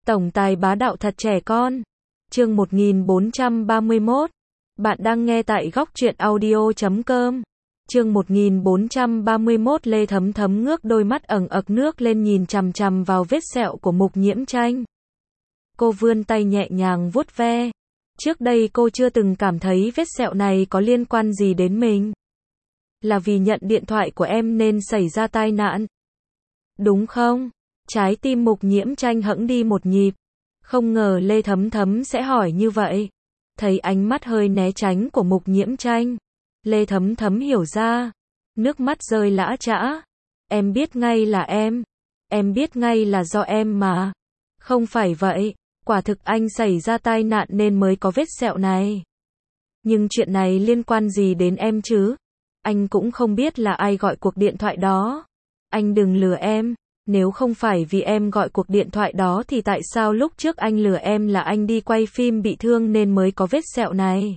Tổng tài bá đạo thật trẻ con. Chương 1431. Bạn đang nghe tại góc truyện audio.com. Chương 1431. Lê Thấm Thấm ngước đôi mắt ẩn ực nước lên nhìn chằm chằm vào vết sẹo của Mục Nhiễm Tranh. Cô vươn tay nhẹ nhàng vuốt ve. Trước đây cô chưa từng cảm thấy vết sẹo này có liên quan gì đến mình. Là vì nhận điện thoại của em nên xảy ra tai nạn. Đúng không? Trái tim Mục Nhiễm Tranh hững đi một nhịp. Không ngờ Lê Thấm Thấm sẽ hỏi như vậy. Thấy ánh mắt hơi né tránh của Mục Nhiễm Tranh, Lê Thấm Thấm hiểu ra. Nước mắt rơi lã chã. Em biết ngay là em biết ngay là do em mà. Không phải vậy, quả thực anh xảy ra tai nạn nên mới có vết sẹo này. Nhưng chuyện này liên quan gì đến em chứ? Anh cũng không biết là ai gọi cuộc điện thoại đó. Anh đừng lừa em. Nếu không phải vì em gọi cuộc điện thoại đó thì tại sao lúc trước anh lừa em là anh đi quay phim bị thương nên mới có vết sẹo này?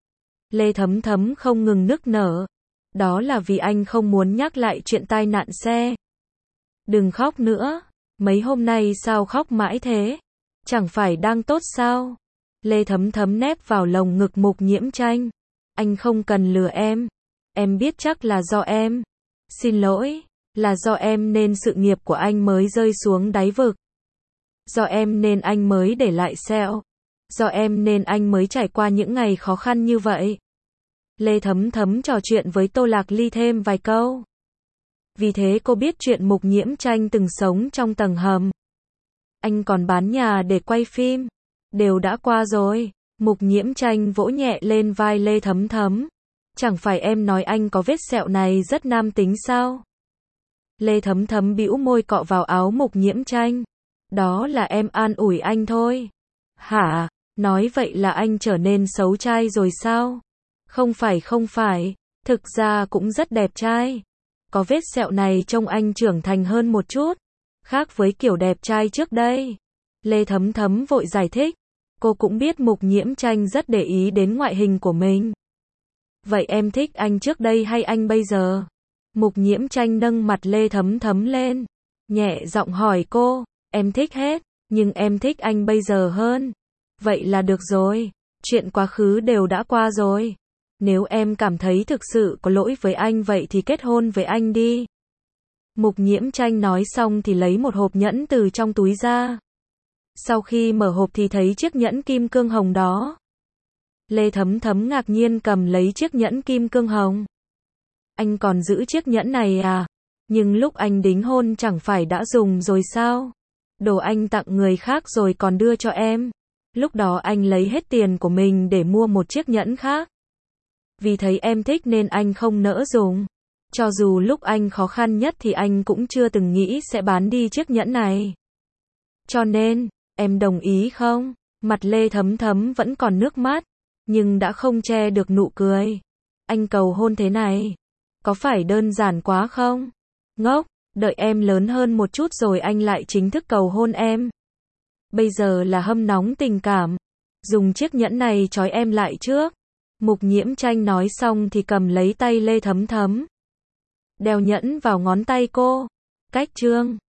Lê Thấm Thấm không ngừng nức nở. Đó là vì anh không muốn nhắc lại chuyện tai nạn xe. Đừng khóc nữa. Mấy hôm nay sao khóc mãi thế? Chẳng phải đang tốt sao? Lê Thấm Thấm nép vào lồng ngực Mục Nhiễm Tranh. Anh không cần lừa em. Em biết chắc là do em. Xin lỗi. Là do em nên sự nghiệp của anh mới rơi xuống đáy vực. Do em nên anh mới để lại sẹo. Do em nên anh mới trải qua những ngày khó khăn như vậy. Lê Thấm Thấm trò chuyện với Tô Lạc Ly thêm vài câu. Vì thế cô biết chuyện Mục Nhiễm Tranh từng sống trong tầng hầm. Anh còn bán nhà để quay phim. Đều đã qua rồi. Mục Nhiễm Tranh vỗ nhẹ lên vai Lê Thấm Thấm. Chẳng phải em nói anh có vết sẹo này rất nam tính sao? Lê Thấm Thấm bĩu môi cọ vào áo Mục Nhiễm Tranh. Đó là em an ủi anh thôi. Hả? Nói vậy là anh trở nên xấu trai rồi sao? Không phải. Thực ra cũng rất đẹp trai. Có vết sẹo này trông anh trưởng thành hơn một chút. Khác với kiểu đẹp trai trước đây. Lê Thấm Thấm vội giải thích. Cô cũng biết Mục Nhiễm Tranh rất để ý đến ngoại hình của mình. Vậy em thích anh trước đây hay anh bây giờ? Mục Nhiễm Tranh nâng mặt Lê Thấm Thấm lên. Nhẹ giọng hỏi cô. Em thích hết. Nhưng em thích anh bây giờ hơn. Vậy là được rồi. Chuyện quá khứ đều đã qua rồi. Nếu em cảm thấy thực sự có lỗi với anh vậy thì kết hôn với anh đi. Mục Nhiễm Tranh nói xong thì lấy một hộp nhẫn từ trong túi ra. Sau khi mở hộp thì thấy chiếc nhẫn kim cương hồng đó. Lê Thấm Thấm ngạc nhiên cầm lấy chiếc nhẫn kim cương hồng. Anh còn giữ chiếc nhẫn này à? Nhưng lúc anh đính hôn chẳng phải đã dùng rồi sao? Đồ anh tặng người khác rồi còn đưa cho em. Lúc đó anh lấy hết tiền của mình để mua một chiếc nhẫn khác. Vì thấy em thích nên anh không nỡ dùng. Cho dù lúc anh khó khăn nhất thì anh cũng chưa từng nghĩ sẽ bán đi chiếc nhẫn này. Cho nên, em đồng ý không? Mặt Lê Thấm Thấm vẫn còn nước mắt, nhưng đã không che được nụ cười. Anh cầu hôn thế này, có phải đơn giản quá không? Ngốc, đợi em lớn hơn một chút rồi anh lại chính thức cầu hôn em. Bây giờ là hâm nóng tình cảm. Dùng chiếc nhẫn này trói em lại trước. Mục Nhiễm Tranh nói xong thì cầm lấy tay Lê Thấm Thấm. Đeo nhẫn vào ngón tay cô. Cách chương